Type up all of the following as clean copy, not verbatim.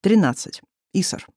13. Исар.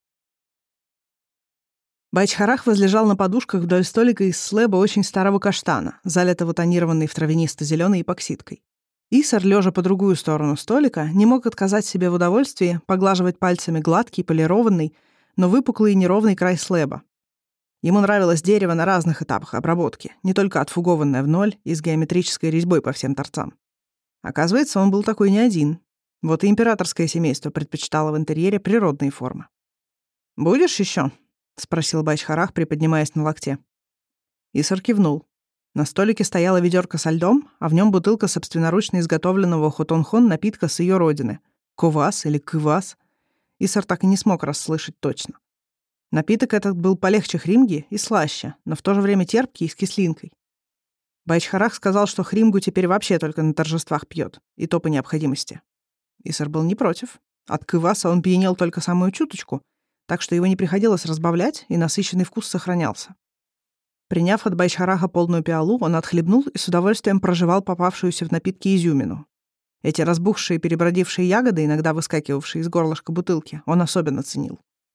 Байчхарах возлежал на подушках вдоль столика из слэба очень старого каштана, залитого тонированной в травянисто-зеленой эпоксидкой. Исар, лежа по другую сторону столика, не мог отказать себе в удовольствии поглаживать пальцами гладкий, полированный, но выпуклый и неровный край слэба. Ему нравилось дерево на разных этапах обработки, не только отфугованное в ноль и с геометрической резьбой по всем торцам. Оказывается, он был такой не один. Вот и императорское семейство предпочитало в интерьере природные формы. «Будешь еще?» — спросил Байчхарах, приподнимаясь на локте. Исар кивнул. На столике стояла ведерко со льдом, а в нем бутылка собственноручно изготовленного хотонхон напитка с ее родины — ковас или кывас. Исар так и не смог расслышать точно. Напиток этот был полегче хримги и слаще, но в то же время терпкий и с кислинкой. Байчхарах сказал, что хримгу теперь вообще только на торжествах пьет, и то по необходимости. Исар был не против. От кываса он пьянел только самую чуточку, так что его не приходилось разбавлять, и насыщенный вкус сохранялся. Приняв от Байчхараха полную пиалу, он отхлебнул и с удовольствием прожевал попавшуюся в напитки изюмину. Эти разбухшие перебродившие ягоды, иногда выскакивавшие из горлышка бутылки, он особенно ценил.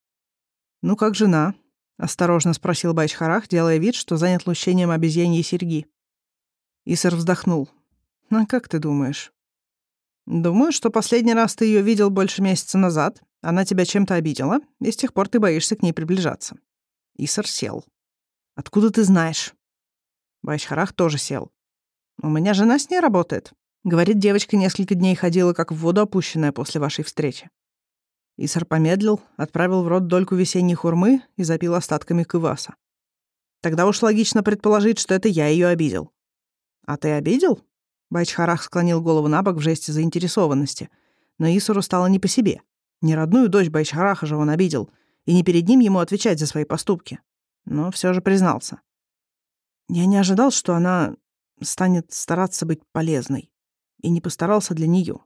«Ну, как жена?» — осторожно спросил Байчхарах, делая вид, что занят лущением обезьяньей серьги. Исар вздохнул. «А как ты думаешь?» «Думаю, что последний раз ты ее видел больше месяца назад. Она тебя чем-то обидела, и с тех пор ты боишься к ней приближаться». Исар сел. «Откуда ты знаешь?» Байчхарах тоже сел. «У меня жена с ней работает. Говорит, девочка несколько дней ходила, как в воду опущенная после вашей встречи». Исар помедлил, отправил в рот дольку весенней хурмы и запил остатками кываса. «Тогда уж логично предположить, что это я ее обидел». «А ты обидел?» Байчхарах склонил голову набок в жесте заинтересованности, но Исару стало не по себе. Не родную дочь Байчхараха же он обидел, и не перед ним ему отвечать за свои поступки. Но все же признался. «Я не ожидал, что она станет стараться быть полезной, и не постарался для нее.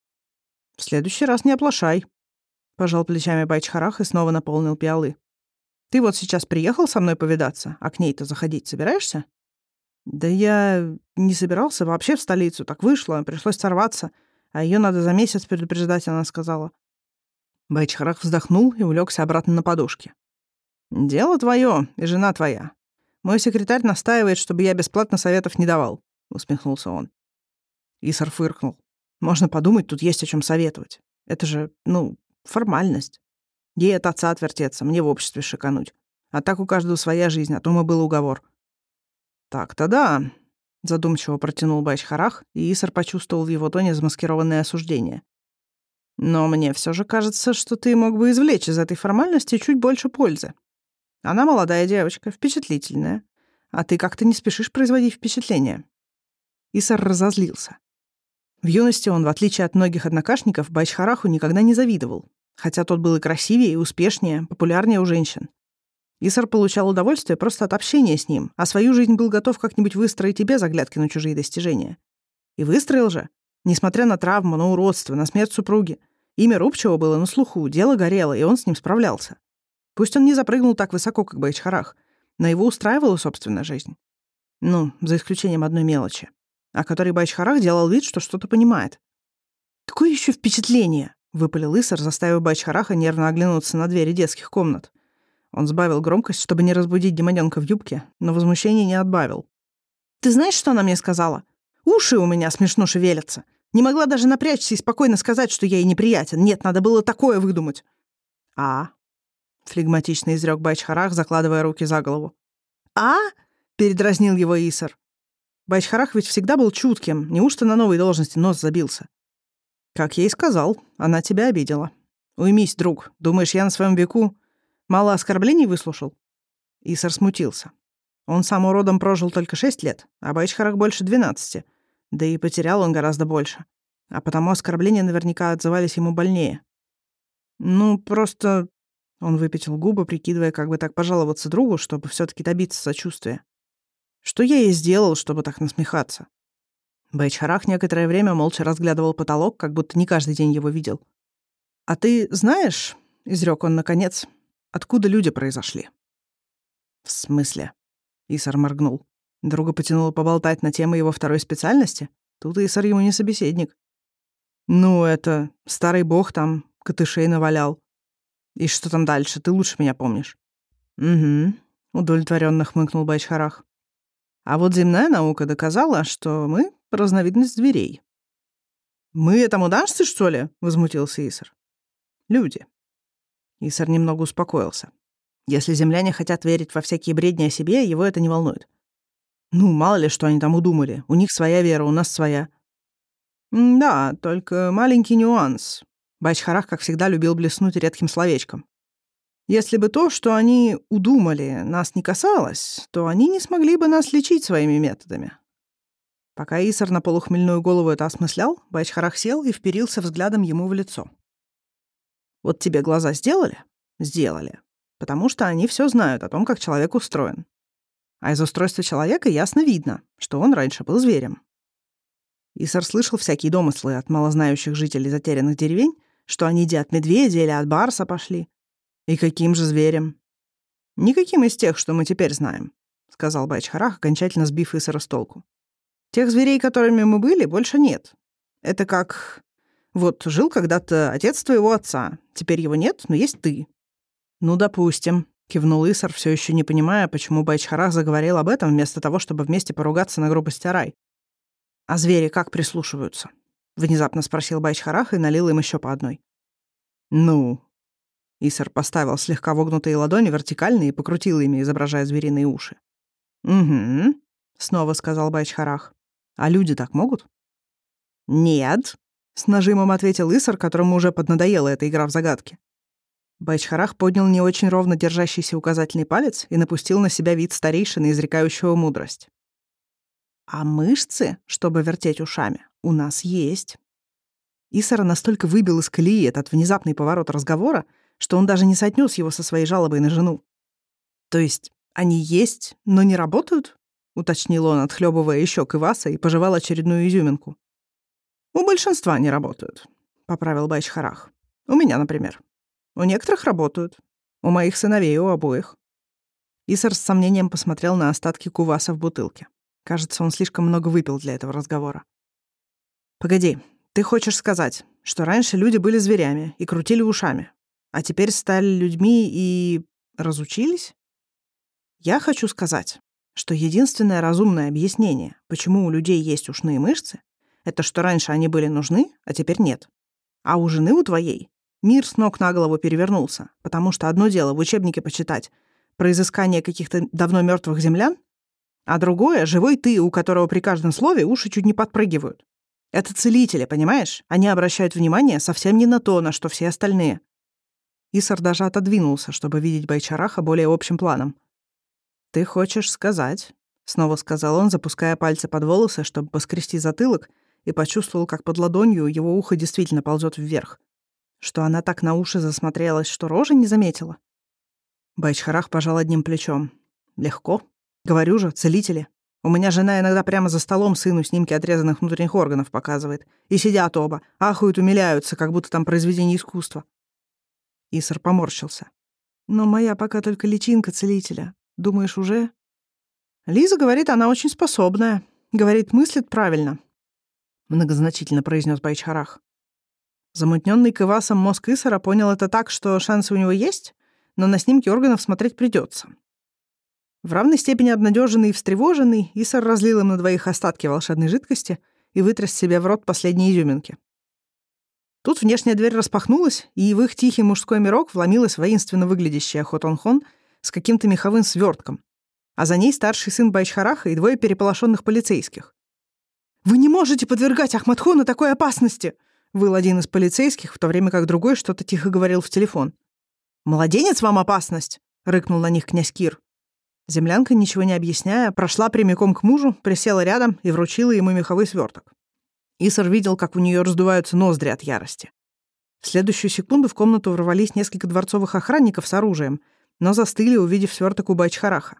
В следующий раз не оплошай», — пожал плечами Байчхарах и снова наполнил пиалы. «Ты вот сейчас приехал со мной повидаться, а к ней-то заходить собираешься?» «Да я не собирался вообще в столицу, так вышло, пришлось сорваться, а ее надо за месяц предупреждать», — она сказала. Байчхарах вздохнул и улегся обратно на подушке. «Дело твое и жена твоя. Мой секретарь настаивает, чтобы я бесплатно советов не давал», — усмехнулся он. Исар фыркнул. «Можно подумать, тут есть о чем советовать. Это же, формальность. Ей от отца отвертеться, мне в обществе шикануть. А так у каждого своя жизнь, о том и был уговор». «Так-то да», — задумчиво протянул Байчхарах, и Исар почувствовал в его тоне замаскированное осуждение. «Но мне все же кажется, что ты мог бы извлечь из этой формальности чуть больше пользы. Она молодая девочка, впечатлительная, а ты как-то не спешишь производить впечатление». Исар разозлился. В юности он, в отличие от многих однокашников, Байчхараху никогда не завидовал, хотя тот был и красивее, и успешнее, популярнее у женщин. Исар получал удовольствие просто от общения с ним, а свою жизнь был готов как-нибудь выстроить и без оглядки на чужие достижения. И выстроил же, несмотря на травму, на уродство, на смерть супруги. Имя Рубчего было на слуху, дело горело, и он с ним справлялся. Пусть он не запрыгнул так высоко, как Байчхарах, но его устраивала собственная жизнь. За исключением одной мелочи, о которой Байчхарах делал вид, что что-то понимает. «Какое еще впечатление?» — выпалил Исар, заставив Байчхараха нервно оглянуться на двери детских комнат. Он сбавил громкость, чтобы не разбудить демонёнка в юбке, но возмущение не отбавил. «Ты знаешь, что она мне сказала? Уши у меня смешно шевелятся. Не могла даже напрячься и спокойно сказать, что я ей неприятен. Нет, надо было такое выдумать». «А?» — флегматично изрёк Байчхарах, закладывая руки за голову. «А?» — передразнил его Исар. Байчхарах ведь всегда был чутким, неужто на новой должности нос забился? «Как я и сказал, она тебя обидела. Уймись, друг, думаешь, я на своем веку мало оскорблений выслушал?» Исар смутился. Он сам уродом прожил только 6 лет, а Байчхарах больше 12, да и потерял он гораздо больше. А потому оскорбления наверняка отзывались ему больнее. Просто... Он выпятил губы, прикидывая, как бы так пожаловаться другу, чтобы все-таки добиться сочувствия. Что я ей сделал, чтобы так насмехаться? Байчхарах некоторое время молча разглядывал потолок, как будто не каждый день его видел. «А ты знаешь, — изрек он наконец, — откуда люди произошли?» «В смысле?» — Исар моргнул. Друга потянуло поболтать на темы его второй специальности. Тут Исар ему не собеседник. «Это старый бог там катышей навалял. И что там дальше? Ты лучше меня помнишь. Угу, удовлетворенно хмыкнул Байчхарах. А вот земная наука доказала, что мы — разновидность зверей. «Мы этому дамстве, что ли?» — возмутился Исар. «Люди». Исар немного успокоился. Если земляне хотят верить во всякие бредни о себе, его это не волнует. Ну, мало ли, что они там удумали. У них своя вера, у нас своя. Да, только маленький нюанс. Байчхарах, как всегда, любил блеснуть редким словечком. Если бы то, что они удумали, нас не касалось, то они не смогли бы нас лечить своими методами. Пока Исар на полухмельную голову это осмыслял, Байчхарах сел и вперился взглядом ему в лицо. Вот тебе глаза сделали? Сделали. Потому что они все знают о том, как человек устроен. А из устройства человека ясно видно, что он раньше был зверем. Исар слышал всякие домыслы от малознающих жителей затерянных деревень, что они де от медведя или от барса пошли. И каким же зверем? Никаким из тех, что мы теперь знаем, сказал Байчхарах, окончательно сбив Исара с толку. Тех зверей, которыми мы были, больше нет. Это как... Вот жил когда-то отец твоего отца. Теперь его нет, но есть ты. Ну, допустим, кивнул Исар, все еще не понимая, почему Байчхарах заговорил об этом, вместо того, чтобы вместе поругаться на грубость Арай. «А звери как прислушиваются?» — внезапно спросил Байчхарах и налил им еще по одной. «Ну?» Исар поставил слегка вогнутые ладони вертикально и покрутил ими, изображая звериные уши. «Угу», — снова сказал Байчхарах. «А люди так могут?» «Нет», — с нажимом ответил Исар, которому уже поднадоела эта игра в загадки. Байчхарах поднял не очень ровно держащийся указательный палец и напустил на себя вид старейшины, изрекающего мудрость. «А мышцы, чтобы вертеть ушами, у нас есть». Исара настолько выбил из колеи этот внезапный поворот разговора, что он даже не соотнес его со своей жалобой на жену. «То есть они есть, но не работают?» — уточнил он, отхлебывая еще кваса, и пожевал очередную изюминку. «У большинства не работают», — поправил Байчхарах. «У меня, например. У некоторых работают. У моих сыновей, у обоих». Исар с сомнением посмотрел на остатки куваса в бутылке. Кажется, он слишком много выпил для этого разговора. «Погоди, ты хочешь сказать, что раньше люди были зверями и крутили ушами, а теперь стали людьми и... разучились?» «Я хочу сказать, что единственное разумное объяснение, почему у людей есть ушные мышцы, это что раньше они были нужны, а теперь нет. А у жены у твоей мир с ног на голову перевернулся, потому что одно дело в учебнике почитать про изыскание каких-то давно мертвых землян, а другое — живой ты, у которого при каждом слове уши чуть не подпрыгивают. Это целители, понимаешь? Они обращают внимание совсем не на то, на что все остальные». Исар даже отодвинулся, чтобы видеть Байчхараха более общим планом. «Ты хочешь сказать?» — снова сказал он, запуская пальцы под волосы, чтобы поскрести затылок, и почувствовал, как под ладонью его ухо действительно ползет вверх. Что она так на уши засмотрелась, что рожи не заметила. Байчхарах пожал одним плечом. «Легко. Говорю же, целители. У меня жена иногда прямо за столом сыну снимки отрезанных внутренних органов показывает. И сидят оба, ахают, умиляются, как будто там произведение искусства». Исар поморщился. «Но моя пока только личинка целителя. Думаешь, уже?» «Лиза говорит, она очень способная. Говорит, мыслит правильно», — многозначительно произнес Байчхарах. Замутненный квасом мозг Исара понял это так, что шансы у него есть, но на снимки органов смотреть придется. В равной степени обнадеженный и встревоженный, Исар разлил им на двоих остатки волшебной жидкости и вытряс себе в рот последние изюминки. Тут внешняя дверь распахнулась, и в их тихий мужской мирок вломилась воинственно выглядящая Хотонхон с каким-то меховым свертком, а за ней старший сын Байчхараха и двое переполошенных полицейских. «Вы не можете подвергать Ахмадхона такой опасности!» — выл один из полицейских, в то время как другой что-то тихо говорил в телефон. «Младенец, вам опасность!» — рыкнул на них князь Кир. Землянка, ничего не объясняя, прошла прямиком к мужу, присела рядом и вручила ему меховой сверток. Исар видел, как у нее раздуваются ноздри от ярости. В следующую секунду в комнату ворвались несколько дворцовых охранников с оружием, но застыли, увидев сверток у Байчхараха.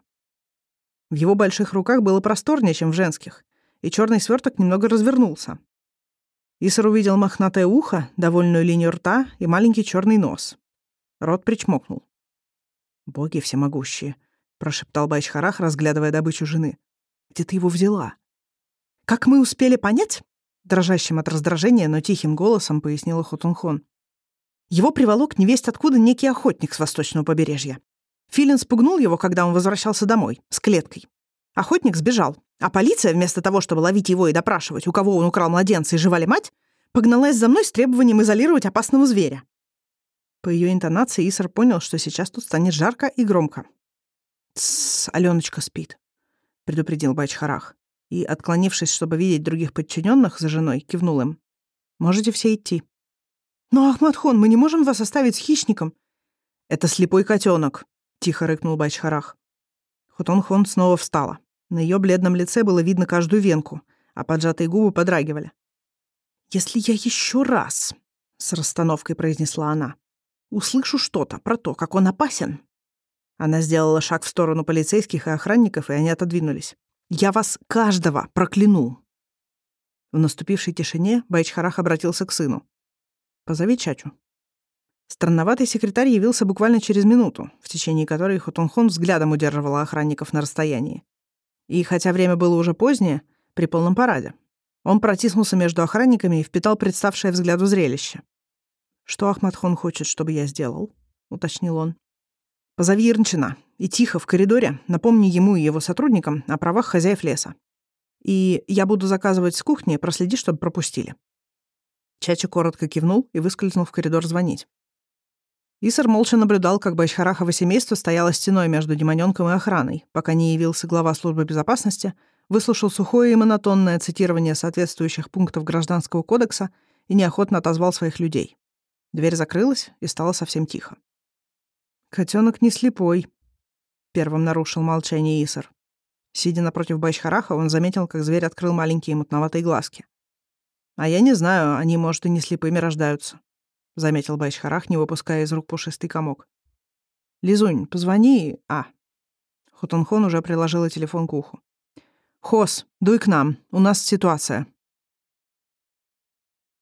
В его больших руках было просторнее, чем в женских, и черный сверток немного развернулся. Исар увидел мохнатое ухо, довольную линию рта и маленький черный нос. Рот причмокнул. «Боги всемогущие», — прошептал Байчхарах, разглядывая добычу жены. «Где ты его взяла?» «Как мы успели понять?» — дрожащим от раздражения, но тихим голосом пояснила Хотунхон. Его приволок невесть откуда некий охотник с восточного побережья. Филин спугнул его, когда он возвращался домой, с клеткой. Охотник сбежал, а полиция, вместо того, чтобы ловить его и допрашивать, у кого он украл младенца и жива ли мать, погналась за мной с требованием изолировать опасного зверя. По ее интонации Исар понял, что сейчас тут станет жарко и громко. «Тссс, Аленочка спит», — предупредил Байчхарах. И, отклонившись, чтобы видеть других подчиненных за женой, кивнул им. «Можете все идти». «Но, Ахматхон, мы не можем вас оставить с хищником». «Это слепой котенок», — тихо рыкнул Байчхарах. Хотонхон снова встала. На ее бледном лице было видно каждую венку, а поджатые губы подрагивали. «Если я еще раз», — с расстановкой произнесла она, «услышу что-то про то, как он опасен». Она сделала шаг в сторону полицейских и охранников, и они отодвинулись. «Я вас каждого прокляну». В наступившей тишине Байчхарах обратился к сыну. «Позови Чачу». Странноватый секретарь явился буквально через минуту, в течение которой Хотонхон взглядом удерживала охранников на расстоянии. И хотя время было уже позднее, при полном параде, он протиснулся между охранниками и впитал представшее взгляду зрелище. «Что Ахматхон хочет, чтобы я сделал?» — уточнил он. «Позови Ирнчина и тихо в коридоре напомни ему и его сотрудникам о правах хозяев леса. И я буду заказывать с кухни, проследи, чтобы пропустили». Чача коротко кивнул и выскользнул в коридор звонить. Исар молча наблюдал, как Байчхарахово семейство стояло стеной между демонёнком и охраной, пока не явился глава службы безопасности, выслушал сухое и монотонное цитирование соответствующих пунктов Гражданского кодекса и неохотно отозвал своих людей. Дверь закрылась, и стало совсем тихо. «Котенок не слепой», — первым нарушил молчание Исар. Сидя напротив Байчхараха, он заметил, как зверь открыл маленькие мутноватые глазки. «А я не знаю, они, может, и не слепыми рождаются», — заметил Байчхарах, не выпуская из рук пушистый комок. «Лизунь, позвони...» Хотонхон уже приложила телефон к уху. «Хос, дуй к нам, у нас ситуация».